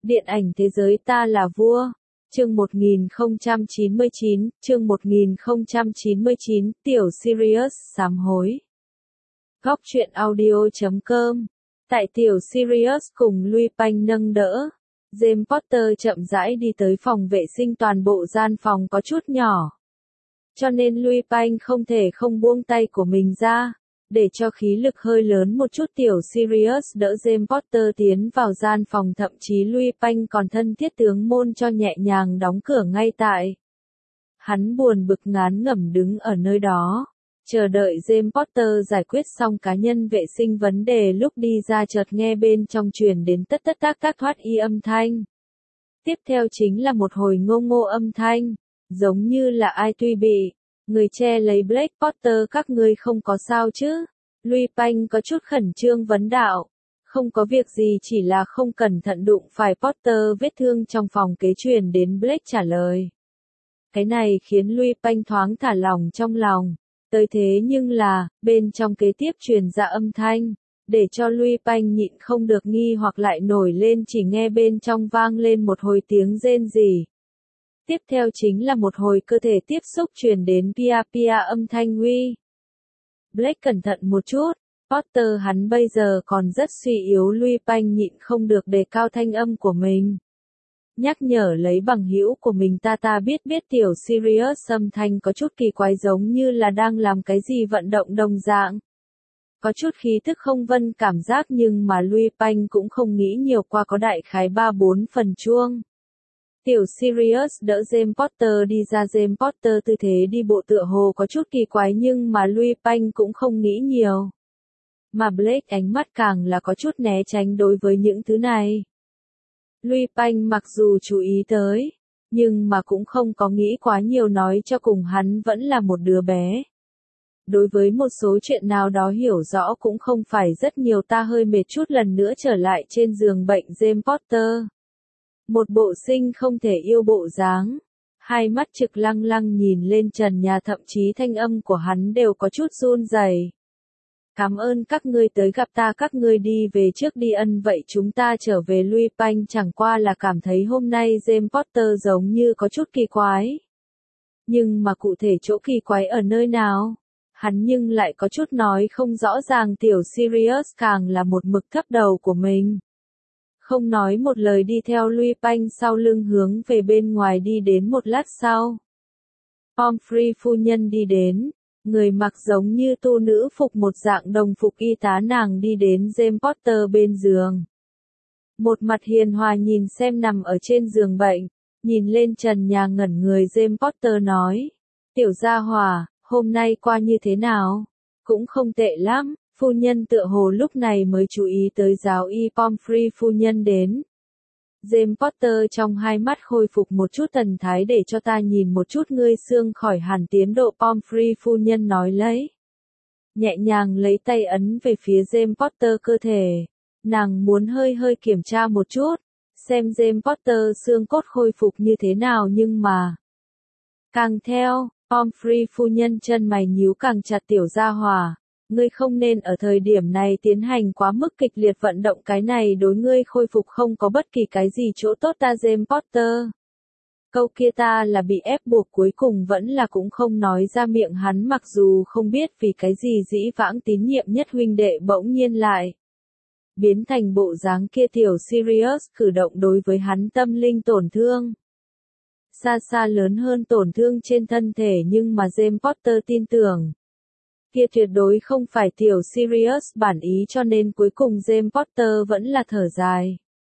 Điện ảnh thế giới ta là vua. Chương 1099, Tiểu Sirius sám hối. Góc truyện audio.com. Tại Tiểu Sirius cùng Louis Panh nâng đỡ, James Potter chậm rãi đi tới phòng vệ sinh. Toàn bộ gian phòng có chút nhỏ, cho nên Louis Panh không thể không buông tay của mình ra, để cho khí lực hơi lớn một chút. Tiểu Sirius đỡ James Potter tiến vào gian phòng, thậm chí Louis Panh còn thân thiết tướng môn cho nhẹ nhàng đóng cửa ngay tại. Hắn buồn bực ngán ngẩm đứng ở nơi đó, chờ đợi James Potter giải quyết xong cá nhân vệ sinh vấn đề. Lúc đi ra chợt nghe bên trong truyền đến tất tất tác tác thoát y âm thanh. Tiếp theo chính là một hồi ngô ngô âm thanh, giống như là ai tuy bị người che lấy. Blake Potter, các ngươi không có sao chứ? Louis Panh có chút khẩn trương vấn đạo. Không có việc gì, chỉ là không cẩn thận đụng phải Potter vết thương trong phòng kế. Truyền đến Blake trả lời. Cái này khiến Louis Panh thoáng thả lỏng trong lòng. Tới thế nhưng là, bên trong kế tiếp truyền ra âm thanh, để cho Louis Panh nhịn không được nghi hoặc lại nổi lên. Chỉ nghe bên trong vang lên một hồi tiếng rên rỉ. Tiếp theo chính là một hồi cơ thể tiếp xúc truyền đến pia pia âm thanh. Uy. Blake cẩn thận một chút. Potter hắn bây giờ còn rất suy yếu. Louis Panh nhịn không được đề cao thanh âm của mình, nhắc nhở lấy bằng hữu của mình. Ta biết. Tiểu Sirius âm thanh có chút kỳ quái, giống như là đang làm cái gì vận động đồng dạng. Có chút khí thức không vân cảm giác, nhưng mà Louis Panh cũng không nghĩ nhiều, qua có đại khái 3-4 phần chuông. Tiểu Sirius đỡ James Potter đi ra. James Potter tư thế đi bộ tựa hồ có chút kỳ quái, nhưng mà Louis Panh cũng không nghĩ nhiều. Mà Blake ánh mắt càng là có chút né tránh đối với những thứ này. Louis Panh mặc dù chú ý tới, nhưng mà cũng không có nghĩ quá nhiều. Nói cho cùng hắn vẫn là một đứa bé. Đối với một số chuyện nào đó hiểu rõ cũng không phải rất nhiều. Ta hơi mệt chút. Lần nữa trở lại trên giường bệnh, James Potter một bộ sinh không thể yêu bộ dáng, hai mắt trực lăng lăng nhìn lên trần nhà, thậm chí thanh âm của hắn đều có chút run rẩy. Cảm ơn các ngươi tới gặp ta, các ngươi đi về trước đi. Vậy chúng ta trở về. Louis Panh chẳng qua là cảm thấy hôm nay James Potter giống như có chút kỳ quái. Nhưng mà cụ thể chỗ kỳ quái ở nơi nào, hắn nhưng lại có chút nói không rõ ràng. Tiểu Sirius càng là một mực thấp đầu của mình, không nói một lời đi theo Louis Panh sau lưng hướng về bên ngoài đi. Đến một lát sau, Pomfrey phu nhân đi đến, người mặc giống như tu nữ phục, một dạng đồng phục y tá. Nàng đi đến James Potter bên giường, một mặt hiền hòa nhìn xem nằm ở trên giường bệnh, nhìn lên trần nhà ngẩn người. James Potter nói, tiểu gia hỏa, hôm nay qua như thế nào? Cũng không tệ lắm. Phu nhân tựa hồ lúc này mới chú ý tới giáo y Pomfrey phu nhân đến. James Potter trong hai mắt khôi phục một chút thần thái. Để cho ta nhìn một chút ngươi xương khỏi hẳn tiến độ. Pomfrey phu nhân nói lấy, nhẹ nhàng lấy tay ấn về phía James Potter cơ thể. Nàng muốn hơi kiểm tra một chút, xem James Potter xương cốt khôi phục như thế nào. Nhưng mà càng theo, Pomfrey phu nhân chân mày nhíu càng chặt. Tiểu gia hỏa, ngươi không nên ở thời điểm này tiến hành quá mức kịch liệt vận động, cái này đối ngươi khôi phục không có bất kỳ cái gì chỗ tốt. Ta James Potter, câu kia ta là bị ép buộc, cuối cùng vẫn là cũng không nói ra miệng. Hắn mặc dù không biết vì cái gì dĩ vãng tín nhiệm nhất huynh đệ bỗng nhiên lại biến thành bộ dáng kia. Tiểu Sirius cử động đối với hắn tâm linh tổn thương xa xa lớn hơn tổn thương trên thân thể, nhưng mà James Potter tin tưởng kia tuyệt đối không phải tiểu Sirius bản ý, cho nên cuối cùng James Potter vẫn là thở dài.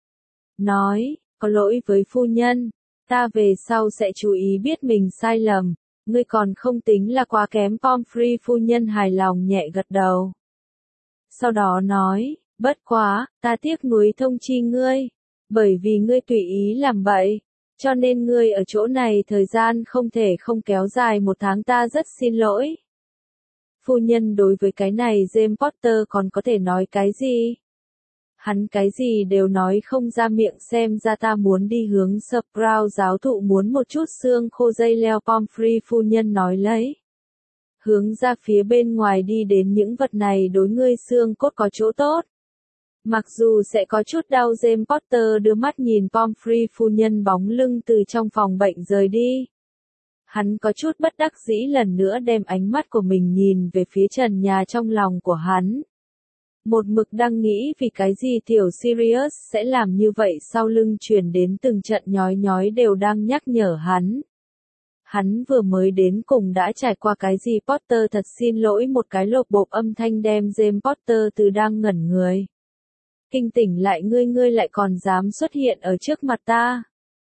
Nói, có lỗi với phu nhân, ta về sau sẽ chú ý biết mình sai lầm, ngươi còn không tính là quá kém. Pomfrey phu nhân hài lòng nhẹ gật đầu. Sau đó nói, bất quá, ta tiếc nuối thông chi ngươi, bởi vì ngươi tùy ý làm bậy, cho nên ngươi ở chỗ này thời gian không thể không kéo dài 1 tháng. Ta rất xin lỗi. Phu nhân đối với cái này James Potter còn có thể nói cái gì? Hắn cái gì đều nói không ra miệng. Xem ra ta muốn đi hướng Sprout giáo thụ muốn một chút xương khô dây leo. Pomfrey phu nhân nói lấy, hướng ra phía bên ngoài đi đến. Những vật này đối ngươi xương cốt có chỗ tốt. Mặc dù sẽ có chút đau, James Potter đưa mắt nhìn Pomfrey phu nhân bóng lưng từ trong phòng bệnh rời đi. Hắn có chút bất đắc dĩ lần nữa đem ánh mắt của mình nhìn về phía trần nhà trong lòng của hắn. Một mực đang nghĩ vì cái gì tiểu Sirius sẽ làm như vậy, sau lưng truyền đến từng trận nhói nhói đều đang nhắc nhở hắn. Hắn vừa mới đến cùng đã trải qua cái gì? Potter thật xin lỗi, một cái lộp bộp âm thanh đem James Potter từ đang ngẩn người. Kinh tỉnh lại, ngươi lại còn dám xuất hiện ở trước mặt ta.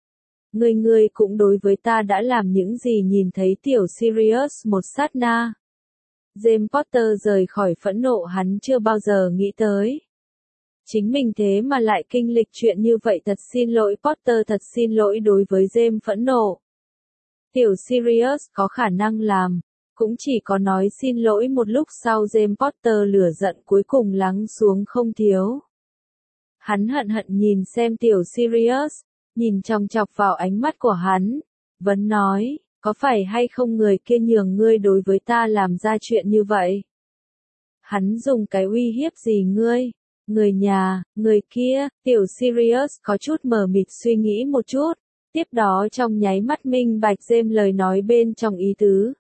Ngươi cũng đối với ta đã làm những gì? Nhìn thấy tiểu Sirius một sát na, James Potter rời khỏi phẫn nộ, hắn chưa bao giờ nghĩ tới. Chính mình thế mà lại kinh lịch chuyện như vậy, thật xin lỗi Potter, thật xin lỗi. Đối với James phẫn nộ, tiểu Sirius có khả năng làm, cũng chỉ có nói xin lỗi. Một lúc sau James Potter lửa giận cuối cùng lắng xuống không thiếu. Hắn hận hận nhìn xem tiểu Sirius, nhìn chòng chọc vào ánh mắt của hắn, vấn nói, có phải hay không người kia nhường ngươi đối với ta làm ra chuyện như vậy? Hắn dùng cái uy hiếp gì ngươi? Người nhà, người kia? Tiểu Sirius có chút mờ mịt suy nghĩ một chút, tiếp đó trong nháy mắt minh bạch James lời nói bên trong ý tứ.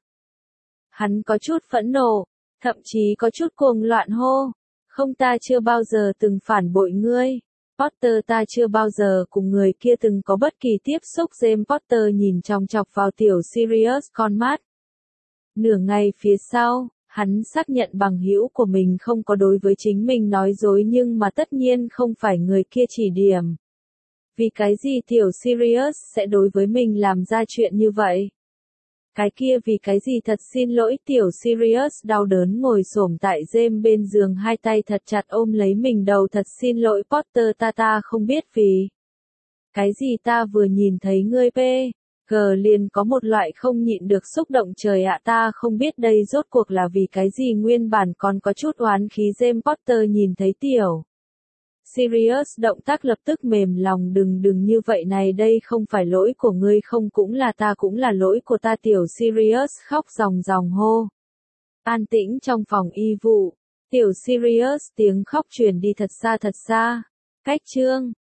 Hắn có chút phẫn nộ, thậm chí có chút cuồng loạn hô, không, ta chưa bao giờ từng phản bội ngươi. Potter, ta chưa bao giờ cùng người kia từng có bất kỳ tiếp xúc. James Potter nhìn chòng chọc vào tiểu Sirius con mắt. Nửa ngày phía sau, hắn xác nhận bằng hữu của mình không có đối với chính mình nói dối, nhưng mà tất nhiên không phải người kia chỉ điểm. Vì cái gì tiểu Sirius sẽ đối với mình làm ra chuyện như vậy? Cái kia vì cái gì? Thật xin lỗi. Tiểu Sirius đau đớn ngồi xổm tại James bên giường, hai tay thật chặt ôm lấy mình đầu. Thật xin lỗi Potter, ta không biết vì cái gì, ta vừa nhìn thấy ngươi PG liền có một loại không nhịn được xúc động. Trời ạ, ta không biết đây rốt cuộc là vì cái gì. Nguyên bản còn có chút oán khí James Potter nhìn thấy tiểu Sirius động tác lập tức mềm lòng. Đừng như vậy này, đây không phải lỗi của ngươi, không, cũng là lỗi của ta. Tiểu Sirius khóc ròng ròng hô. An tĩnh trong phòng y vụ, tiểu Sirius tiếng khóc truyền đi thật xa, cách chương